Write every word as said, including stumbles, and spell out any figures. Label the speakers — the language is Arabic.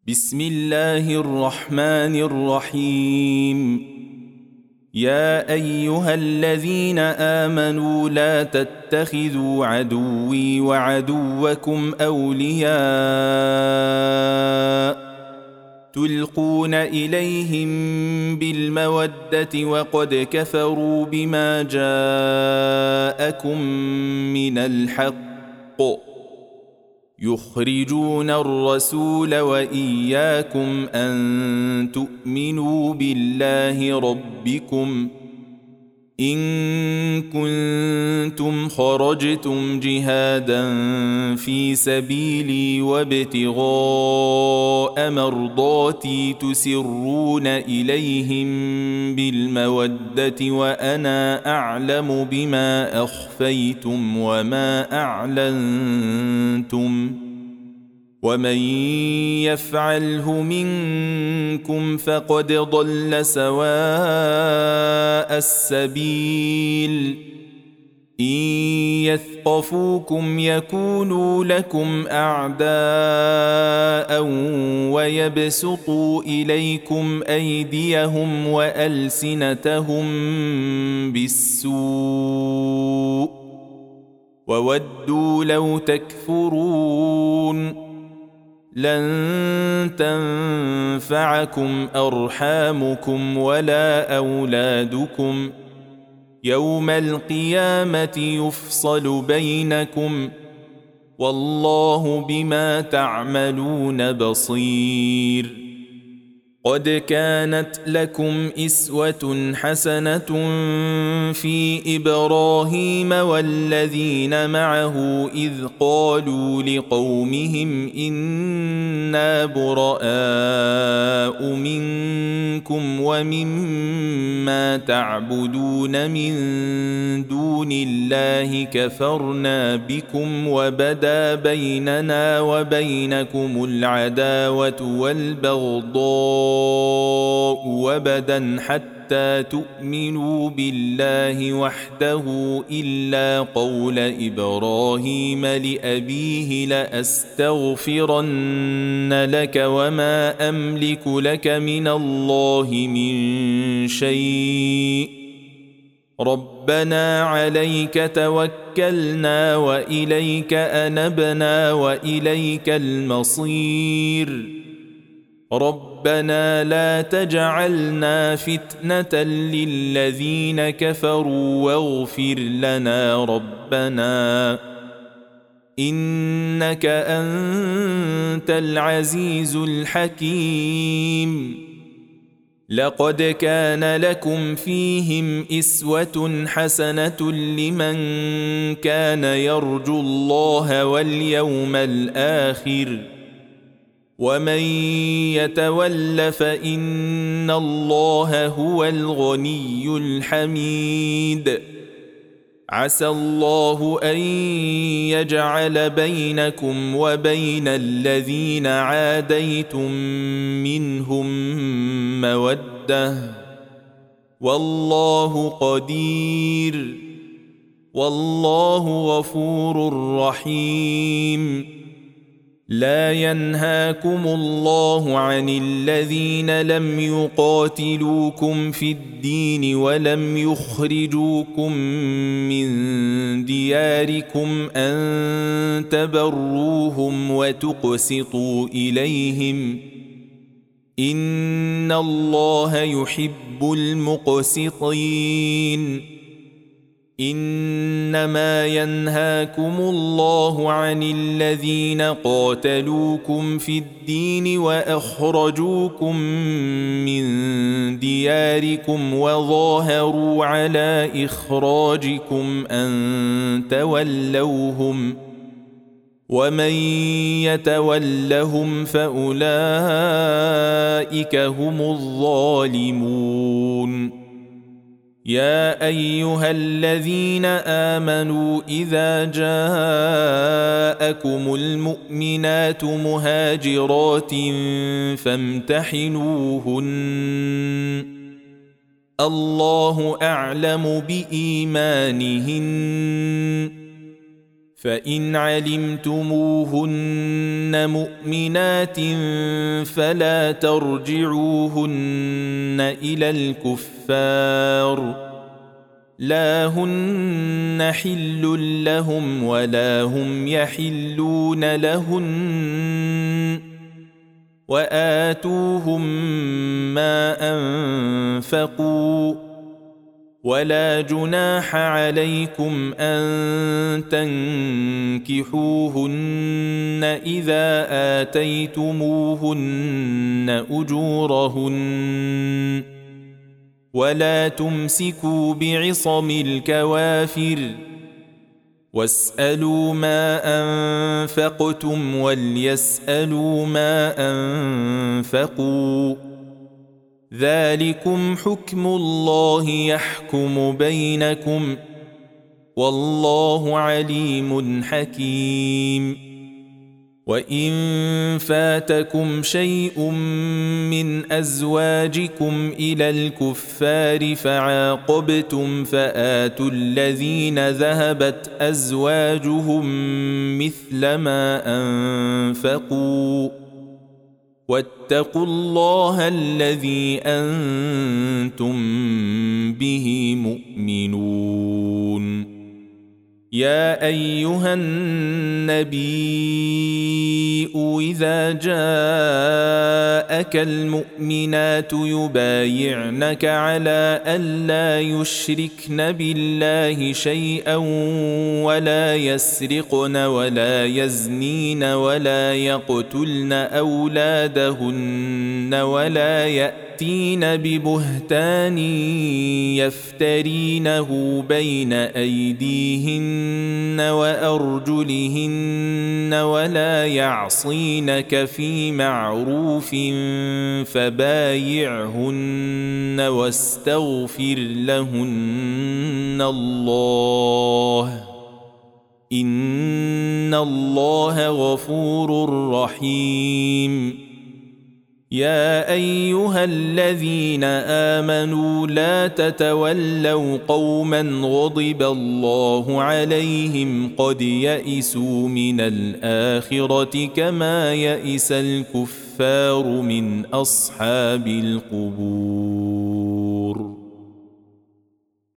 Speaker 1: بسم الله الرحمن الرحيم. يا أيها الذين آمنوا لا تتخذوا عدوي وعدوكم أولياء تلقون إليهم بالمودة وقد كفروا بما جاءكم من الحق يخرجون الرسول وإياكم أن تؤمنوا بالله ربكم إن كنتم خرجتم جهادا في سبيلي وابتغاء مرضاتي تسرون إليهم بالمودة وأنا أعلم بما أخفيتم وما أعلنتم ومن يفعله منكم فقد ضل سواء السبيل إن يثقفوكم يكونوا لكم أعداء ويبسطوا إليكم أيديهم وألسنتهم بالسوء وودوا لو تكفرون لن تنفعكم أرحامكم ولا أولادكم يوم القيامة يفصل بينكم والله بما تعملون بصير. قد كانت لكم إسوة حسنة في إبراهيم والذين معه إذ قالوا لقومهم إنا براء منكم ومما تعبدون من دون الله كفرنا بكم وبدا بيننا وبينكم العداوة والبغضاء وبدا حتى تؤمنوا بالله وحده إلا قول إبراهيم لأبيه لأستغفرن لك وما أملك لك من الله من شيء ربنا عليك توكلنا وإليك أنبنا وإليك المصير ربنا لا تجعلنا فتنة للذين كفروا واغفر لنا ربنا إنك أنت العزيز الحكيم. لقد كان لكم فيهم إسوة حسنة لمن كان يرجو الله واليوم الآخر ومن يتول فإن الله هو الغني الحميد. عسى الله أن يجعل بينكم وبين الذين عاديتم منهم مودة والله قدير والله غفور رحيم. لا ينهاكم الله عن الذين لم يقاتلوكم في الدين ولم يخرجوكم من دياركم أن تبروهم وتقسطوا إليهم إن الله يحب المقسطين. إنما ينهاكم الله عن الذين قاتلوكم في الدين وأخرجوكم من دياركم وظاهروا على إخراجكم أن تولوهم ومن يتولهم فأولئك هم الظالمون. يا أيها الذين آمنوا إذا جاءكم المؤمنات مهاجرات فامتحنوهن الله أعلم بإيمانهن فإن علمتموهن مؤمنات فلا ترجعوهن إلى الكفار لا هن حل لهم ولا هم يحلون لهن وآتوهم ما أنفقوا ولا جناح عليكم أن تنكحوهن إذا آتيتموهن أجورهن ولا تمسكوا بعصم الكوافر واسألوا ما أنفقتم وليسألوا ما أنفقوا ذلكم حكم الله يحكم بينكم والله عليم حكيم وإن فاتكم شيء من أزواجكم إلى الكفار فعاقبتم فآتوا الذين ذهبت أزواجهم مثل ما أنفقوا واتقوا الله الذي أنتم به مؤمنون يا أيها النبي إذا جاءك المؤمنات يبايعنك على ألا يشركن بالله شيئا ولا يسرقن ولا يزنين ولا يقتلن أولادهن ولا يأتين ببهتان يفترينه بين أيديهن وأرجلهن ولا يعصينك في معروف فبايعهن واستغفر لهن الله إن الله غفور رحيم يا أيها الذين آمنوا لا تتولوا قوما غضب الله عليهم قد يئسوا من الآخرة كما يئس الكفار من أصحاب القبور